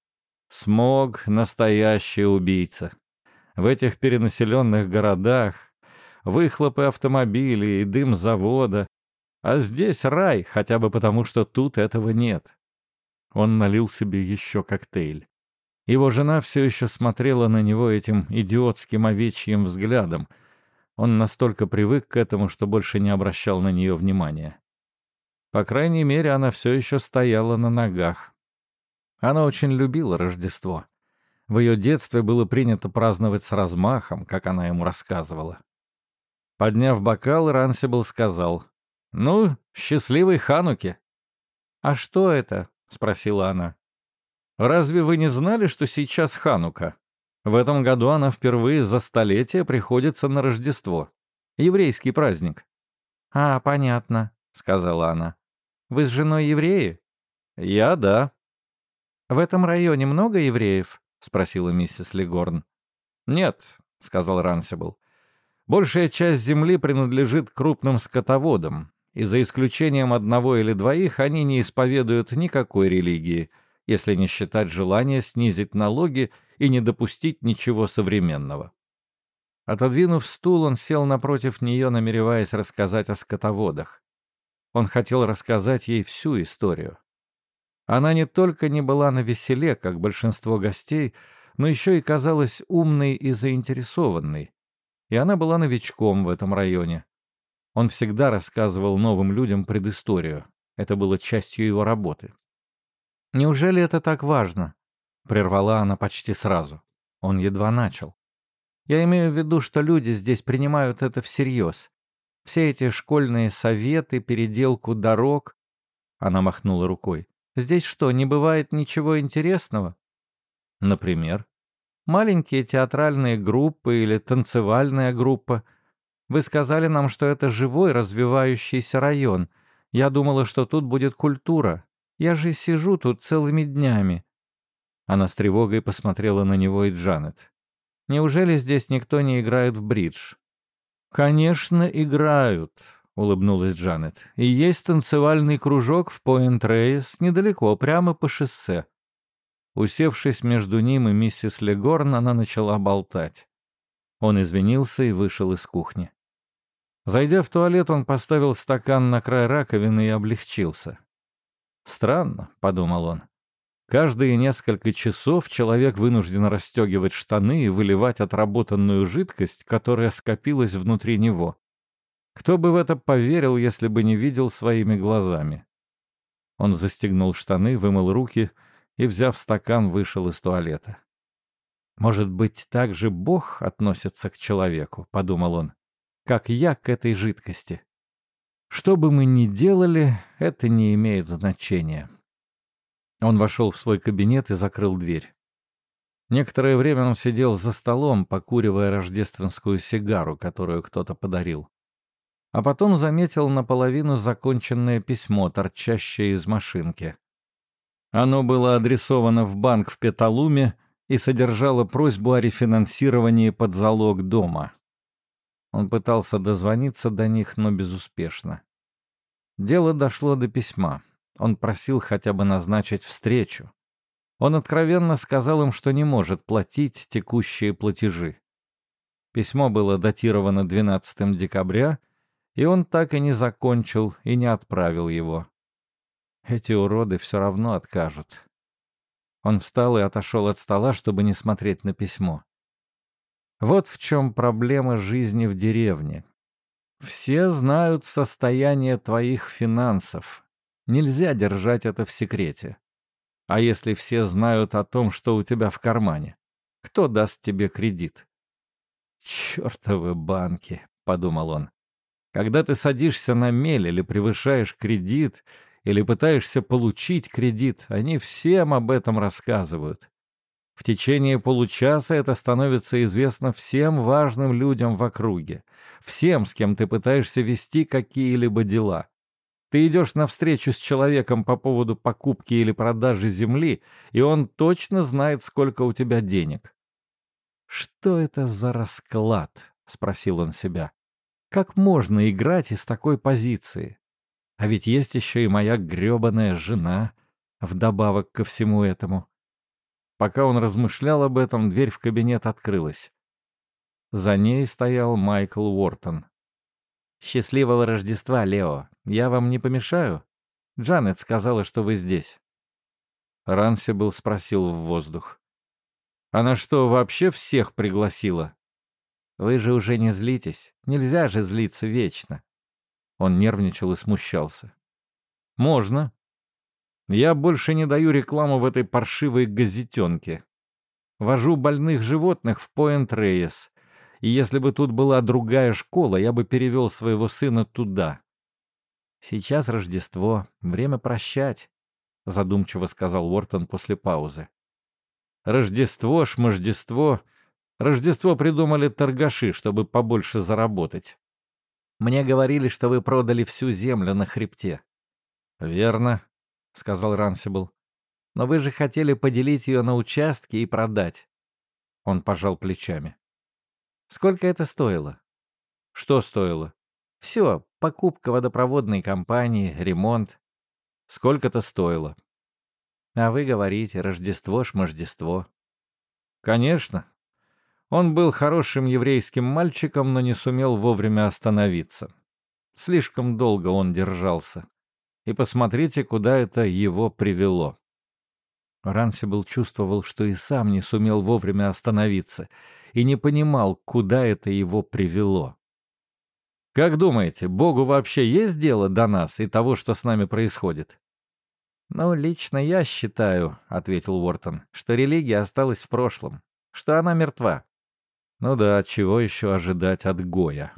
[SPEAKER 1] Смог — настоящий убийца. В этих перенаселенных городах выхлопы автомобилей и дым завода, а здесь рай, хотя бы потому, что тут этого нет. Он налил себе еще коктейль. Его жена все еще смотрела на него этим идиотским овечьим взглядом. Он настолько привык к этому, что больше не обращал на нее внимания. По крайней мере, она все еще стояла на ногах. Она очень любила Рождество. В ее детстве было принято праздновать с размахом, как она ему рассказывала. Подняв бокал, Рансибл сказал: «Ну, счастливой Хануки!» «А что это?» — спросила она. «Разве вы не знали, что сейчас Ханука? В этом году она впервые за столетие приходится на Рождество. Еврейский праздник». «А, понятно», — сказала она. «Вы с женой евреи?» «Я — да». «В этом районе много евреев?» — спросила миссис Легорн. «Нет», — сказал Рансибл. «Большая часть земли принадлежит крупным скотоводам, и за исключением одного или двоих они не исповедуют никакой религии, если не считать желания снизить налоги и не допустить ничего современного». Отодвинув стул, он сел напротив нее, намереваясь рассказать о скотоводах. Он хотел рассказать ей всю историю. Она не только не была навеселе, как большинство гостей, но еще и казалась умной и заинтересованной. И она была новичком в этом районе. Он всегда рассказывал новым людям предысторию. Это было частью его работы. «Неужели это так важно?» — прервала она почти сразу. Он едва начал. «Я имею в виду, что люди здесь принимают это всерьез. Все эти школьные советы, переделку дорог...» Она махнула рукой. «Здесь что, не бывает ничего интересного?» «Например?» «Маленькие театральные группы или танцевальная группа. Вы сказали нам, что это живой, развивающийся район. Я думала, что тут будет культура. Я же сижу тут целыми днями». Она с тревогой посмотрела на него и Джанет. «Неужели здесь никто не играет в бридж?» «Конечно, играют», — улыбнулась Джанет. «И есть танцевальный кружок в Пойнт-Рейс, недалеко, прямо по шоссе». Усевшись между ним и миссис Легорн, она начала болтать. Он извинился и вышел из кухни. Зайдя в туалет, он поставил стакан на край раковины и облегчился. «Странно», — подумал он. «Каждые несколько часов человек вынужден расстегивать штаны и выливать отработанную жидкость, которая скопилась внутри него. Кто бы в это поверил, если бы не видел своими глазами?» Он застегнул штаны, вымыл руки и, взяв стакан, вышел из туалета. «Может быть, так же Бог относится к человеку», — подумал он, — «как я к этой жидкости. Что бы мы ни делали, это не имеет значения». Он вошел в свой кабинет и закрыл дверь. Некоторое время он сидел за столом, покуривая рождественскую сигару, которую кто-то подарил. А потом заметил наполовину законченное письмо, торчащее из машинки. Оно было адресовано в банк в Петалуме и содержало просьбу о рефинансировании под залог дома. Он пытался дозвониться до них, но безуспешно. Дело дошло до письма. Он просил хотя бы назначить встречу. Он откровенно сказал им, что не может платить текущие платежи. Письмо было датировано 12 декабря, и он так и не закончил и не отправил его. Эти уроды все равно откажут. Он встал и отошел от стола, чтобы не смотреть на письмо. Вот в чем проблема жизни в деревне. Все знают состояние твоих финансов. Нельзя держать это в секрете. А если все знают о том, что у тебя в кармане, кто даст тебе кредит? «Чёртовы банки», — подумал он. «Когда ты садишься на мель или превышаешь кредит, или пытаешься получить кредит, они всем об этом рассказывают. В течение получаса это становится известно всем важным людям в округе, всем, с кем ты пытаешься вести какие-либо дела. Ты идешь на встречу с человеком по поводу покупки или продажи земли, и он точно знает, сколько у тебя денег. «Что это за расклад?» — спросил он себя. «Как можно играть из такой позиции? А ведь есть еще и моя гребаная жена, вдобавок ко всему этому». Пока он размышлял об этом, дверь в кабинет открылась. За ней стоял Майкл Уортон. «Счастливого Рождества, Лео. Я вам не помешаю? Джанет сказала, что вы здесь». Рансибл спросил в воздух. «Она что, вообще всех пригласила?» «Вы же уже не злитесь. Нельзя же злиться вечно». Он нервничал и смущался. «Можно. Я больше не даю рекламу в этой паршивой газетенке. Вожу больных животных в Пойнт-Рейс. И если бы тут была другая школа, я бы перевел своего сына туда». «Сейчас Рождество. Время прощать», — задумчиво сказал Уортон после паузы. «Рождество, шмождество. Рождество придумали торгаши, чтобы побольше заработать. Мне говорили, что вы продали всю землю на хребте». «Верно», — сказал Рансибл. «Но вы же хотели поделить ее на участки и продать». Он пожал плечами. «Сколько это стоило?» «Что стоило?» «Все, покупка водопроводной компании, ремонт. Сколько-то стоило». «А вы говорите, Рождество-шмождество». «Конечно. Он был хорошим еврейским мальчиком, но не сумел вовремя остановиться. Слишком долго он держался. И посмотрите, куда это его привело». Рансибл чувствовал, что и сам не сумел вовремя остановиться, и не понимал, куда это его привело. «Как думаете, Богу вообще есть дело до нас и того, что с нами происходит?» «Ну, лично я считаю, — ответил Уортон, — что религия осталась в прошлом, что она мертва». «Ну да, чего еще ожидать от Гоя?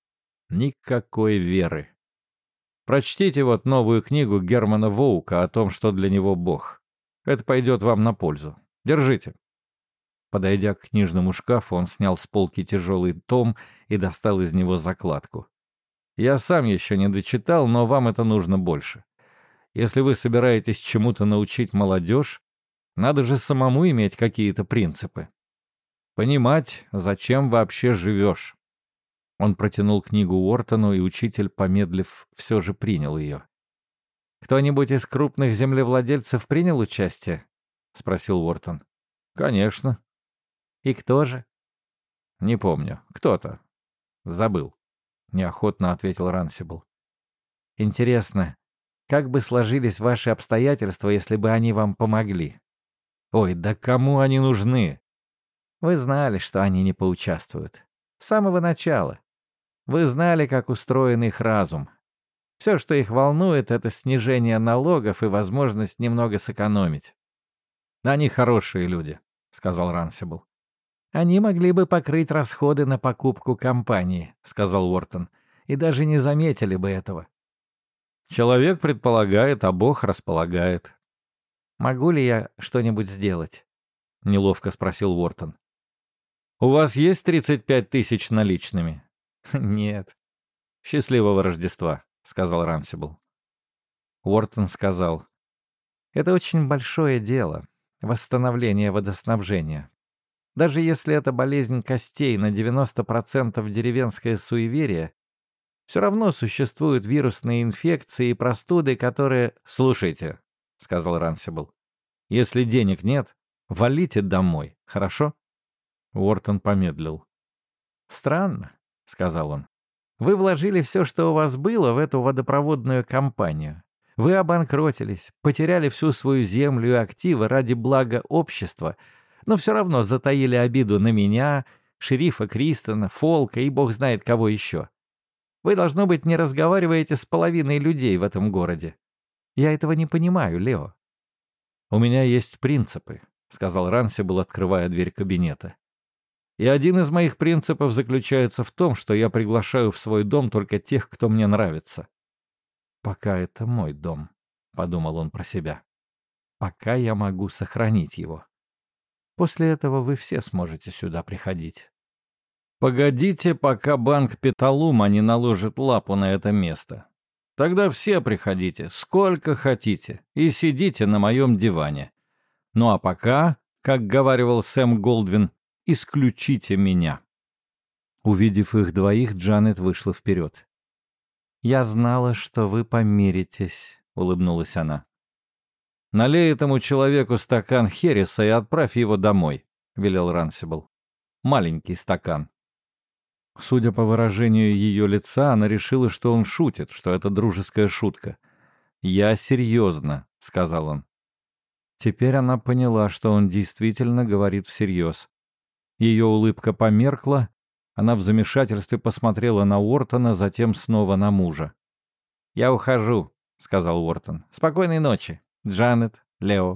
[SPEAKER 1] Никакой веры. Прочтите вот новую книгу Германа Воука о том, что для него Бог. Это пойдет вам на пользу. Держите». Подойдя к книжному шкафу, он снял с полки тяжелый том и достал из него закладку. «Я сам еще не дочитал, но вам это нужно больше. Если вы собираетесь чему-то научить молодежь, надо же самому иметь какие-то принципы. Понимать, зачем вообще живешь». Он протянул книгу Уортону, и учитель, помедлив, все же принял ее. «Кто-нибудь из крупных землевладельцев принял участие?» — спросил Уортон. «Конечно». «И кто же?» «Не помню. Кто-то. Забыл», — неохотно ответил Рансибл. «Интересно, как бы сложились ваши обстоятельства, если бы они вам помогли?» «Ой, да кому они нужны?» «Вы знали, что они не поучаствуют. С самого начала. Вы знали, как устроен их разум. Все, что их волнует, — это снижение налогов и возможность немного сэкономить». «Они хорошие люди», — сказал Рансибл. «Они могли бы покрыть расходы на покупку компании», — сказал Уортон, — «и даже не заметили бы этого». «Человек предполагает, а Бог располагает». «Могу ли я что-нибудь сделать?» — неловко спросил Уортон. «У вас есть 35 тысяч наличными?» «Нет». «Счастливого Рождества», — сказал Рансибл. Уортон сказал: «Это очень большое дело — восстановление водоснабжения. Даже если это болезнь костей на 90% деревенское суеверие, Все равно существуют вирусные инфекции и простуды, которые... «Слушайте», — сказал Рансибл, — «если денег нет, валите домой, хорошо?» Уортон помедлил. «Странно», — сказал он. «Вы вложили все, что у вас было, в эту водопроводную компанию. Вы обанкротились, потеряли всю свою землю и активы ради блага общества, но все равно затаили обиду на меня, шерифа Кристона, Фолка и бог знает кого еще. Вы, должно быть, не разговариваете с половиной людей в этом городе. Я этого не понимаю, Лео». «У меня есть принципы», — сказал Рансибл, открывая дверь кабинета. «И один из моих принципов заключается в том, что я приглашаю в свой дом только тех, кто мне нравится». «Пока это мой дом», — подумал он про себя. «Пока я могу сохранить его. После этого вы все сможете сюда приходить». «Погодите, пока банк Петалума не наложит лапу на это место. Тогда все приходите, сколько хотите, и сидите на моем диване. Ну а пока, как говаривал Сэм Голдвин, исключите меня». Увидев их двоих, Джанет вышла вперед. «Я знала, что вы помиритесь», — улыбнулась она. «Налей этому человеку стакан хереса и отправь его домой», — велел Рансибл. «Маленький стакан». Судя по выражению ее лица, она решила, что он шутит, что это дружеская шутка. «Я серьезно», — сказал он. Теперь она поняла, что он действительно говорит всерьез. Ее улыбка померкла, она в замешательстве посмотрела на Уортона, затем снова на мужа. «Я ухожу», — сказал Уортон. «Спокойной ночи, Джанет, Лео».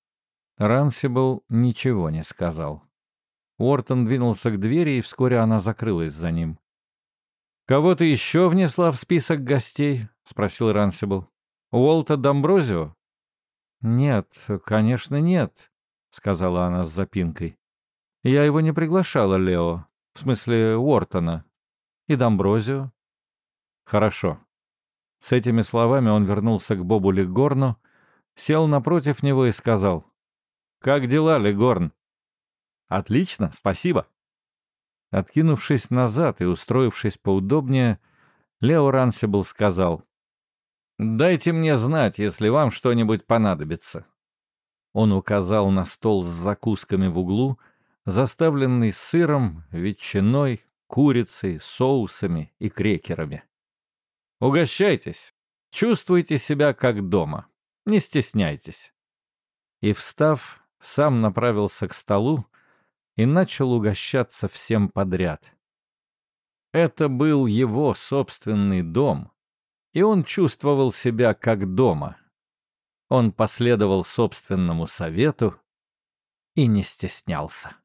[SPEAKER 1] Рансибл ничего не сказал. Уортон двинулся к двери, и вскоре она закрылась за ним. «Кого ты еще внесла в список гостей?» — спросил Рансибл. «Уолта Домброзио?» «Нет, конечно, нет», — сказала она с запинкой. «Я его не приглашала, Лео. В смысле, Уортона. И Домброзио». «Хорошо». С этими словами он вернулся к Бобу Легорну, сел напротив него и сказал: «Как дела, Легорн?» «Отлично, спасибо». Откинувшись назад и устроившись поудобнее, Лео Рансибл сказал: «Дайте мне знать, если вам что-нибудь понадобится». Он указал на стол с закусками в углу, заставленный сыром, ветчиной, курицей, соусами и крекерами. «Угощайтесь, чувствуйте себя как дома, не стесняйтесь». И, встав, сам направился к столу и начал угощаться всем подряд. Это был его собственный дом, и он чувствовал себя как дома. Он последовал собственному совету и не стеснялся.